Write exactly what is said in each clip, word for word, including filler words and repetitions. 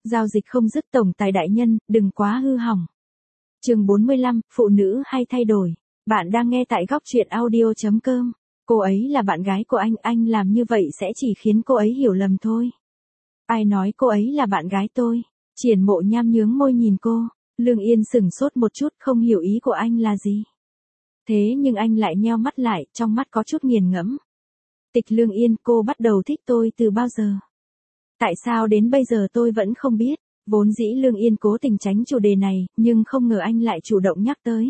Giao dịch không dứt tổng tài đại nhân, đừng quá hư hỏng. Chương bốn mươi lăm, phụ nữ hay thay đổi. Bạn đang nghe tại góc truyện audio chấm com. Cô ấy là bạn gái của anh, anh làm như vậy sẽ chỉ khiến cô ấy hiểu lầm thôi. Ai nói cô ấy là bạn gái tôi? Triển Mộ Nham nhướng môi nhìn cô. Lương Yên sửng sốt một chút, không hiểu ý của anh là gì. Thế nhưng anh lại nheo mắt lại, trong mắt có chút nghiền ngẫm. Tịch Lương Yên, cô bắt đầu thích tôi từ bao giờ? Tại sao đến bây giờ tôi vẫn không biết? Vốn dĩ Lương Yên cố tình tránh chủ đề này, nhưng không ngờ anh lại chủ động nhắc tới.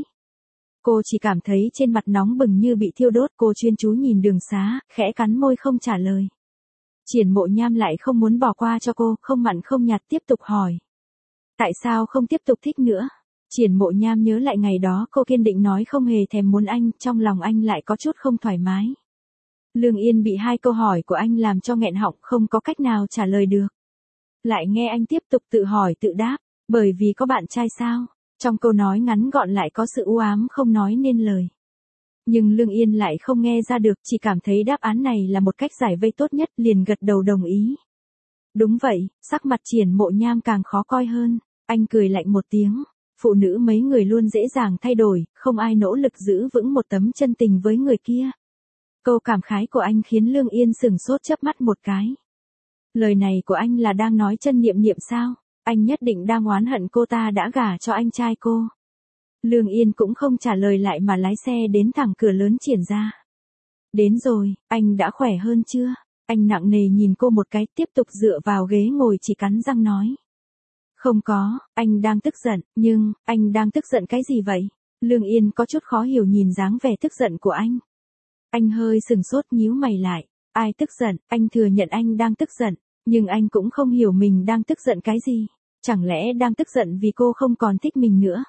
Cô chỉ cảm thấy trên mặt nóng bừng như bị thiêu đốt, cô chuyên chú nhìn đường xá, khẽ cắn môi không trả lời. Triển Mộ Nham lại không muốn bỏ qua cho cô, không mặn không nhạt tiếp tục hỏi. Tại sao không tiếp tục thích nữa? Triển Mộ Nham nhớ lại ngày đó cô kiên định nói không hề thèm muốn anh, trong lòng anh lại có chút không thoải mái. Lương Yên bị hai câu hỏi của anh làm cho nghẹn họng, không có cách nào trả lời được. Lại nghe anh tiếp tục tự hỏi tự đáp, bởi vì có bạn trai sao? Trong câu nói ngắn gọn lại có sự u ám không nói nên lời. Nhưng Lương Yên lại không nghe ra được, chỉ cảm thấy đáp án này là một cách giải vây tốt nhất, liền gật đầu đồng ý. Đúng vậy, sắc mặt Triển Mộ Nham càng khó coi hơn, anh cười lạnh một tiếng. Phụ nữ mấy người luôn dễ dàng thay đổi, không ai nỗ lực giữ vững một tấm chân tình với người kia. Câu cảm khái của anh khiến Lương Yên sửng sốt chớp mắt một cái. Lời này của anh là đang nói chân Niệm Niệm sao? Anh nhất định đang oán hận cô ta đã gả cho anh trai cô. Lương Yên cũng không trả lời lại mà lái xe đến thẳng cửa lớn Triển ra. Đến rồi, anh đã khỏe hơn chưa? Anh nặng nề nhìn cô một cái, tiếp tục dựa vào ghế ngồi chỉ cắn răng nói. Không có, anh đang tức giận, nhưng, anh đang tức giận cái gì vậy? Lương Yên có chút khó hiểu nhìn dáng vẻ tức giận của anh. Anh hơi sừng sốt nhíu mày lại. Ai tức giận? Anh thừa nhận anh đang tức giận, nhưng anh cũng không hiểu mình đang tức giận cái gì. Chẳng lẽ đang tức giận vì cô không còn thích mình nữa?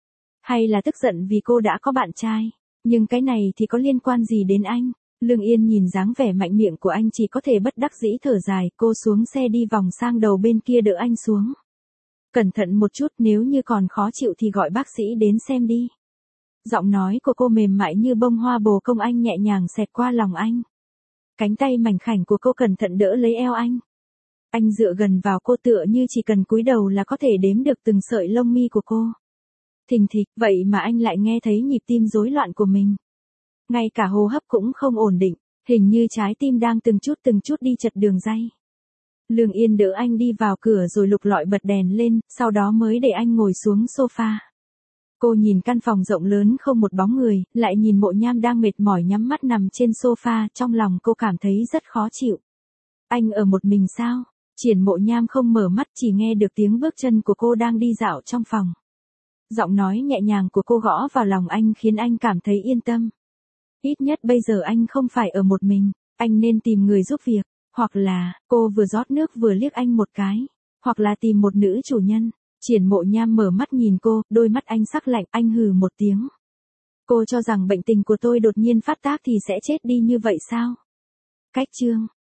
Hay là tức giận vì cô đã có bạn trai? Nhưng cái này thì có liên quan gì đến anh? Lương Yên nhìn dáng vẻ mạnh miệng của anh chỉ có thể bất đắc dĩ thở dài, cô xuống xe đi vòng sang đầu bên kia đỡ anh xuống. Cẩn thận một chút, nếu như còn khó chịu thì gọi bác sĩ đến xem đi. Giọng nói của cô mềm mại như bông hoa bồ công anh nhẹ nhàng xẹt qua lòng anh. Cánh tay mảnh khảnh của cô cẩn thận đỡ lấy eo anh. Anh dựa gần vào cô tựa như chỉ cần cúi đầu là có thể đếm được từng sợi lông mi của cô. Thình thịch, vậy mà anh lại nghe thấy nhịp tim rối loạn của mình. Ngay cả hô hấp cũng không ổn định, hình như trái tim đang từng chút từng chút đi chật đường ray. Lương Yên đỡ anh đi vào cửa rồi lục lọi bật đèn lên, sau đó mới để anh ngồi xuống sofa. Cô nhìn căn phòng rộng lớn không một bóng người, lại nhìn Mộ Nham đang mệt mỏi nhắm mắt nằm trên sofa, trong lòng cô cảm thấy rất khó chịu. Anh ở một mình sao? Triển Mộ Nham không mở mắt, chỉ nghe được tiếng bước chân của cô đang đi dạo trong phòng. Giọng nói nhẹ nhàng của cô gõ vào lòng anh khiến anh cảm thấy yên tâm. Ít nhất bây giờ anh không phải ở một mình, anh nên tìm người giúp việc, hoặc là, cô vừa rót nước vừa liếc anh một cái, hoặc là tìm một nữ chủ nhân. Triển Mộ Nham mở mắt nhìn cô, đôi mắt anh sắc lạnh, anh hừ một tiếng. Cô cho rằng bệnh tình của tôi đột nhiên phát tác thì sẽ chết đi như vậy sao? Cách chương